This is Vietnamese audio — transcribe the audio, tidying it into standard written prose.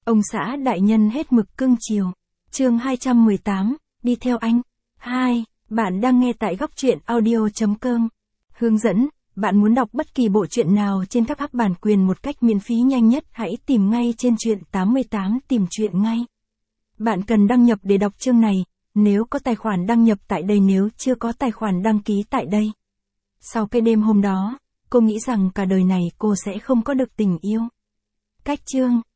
Ông xã đại nhân hết mực cưng chiều. Chương 218, đi theo anh. 2. Bạn đang nghe tại góc truyện audio.com. Hướng dẫn, bạn muốn đọc bất kỳ bộ truyện nào trên các app bản quyền một cách miễn phí nhanh nhất, hãy tìm ngay trên truyện 88 tìm truyện ngay. Bạn cần đăng nhập để đọc chương này, nếu có tài khoản đăng nhập tại đây, nếu chưa có tài khoản đăng ký tại đây. Sau cái đêm hôm đó, cô nghĩ rằng cả đời này cô sẽ không có được tình yêu. Cách chương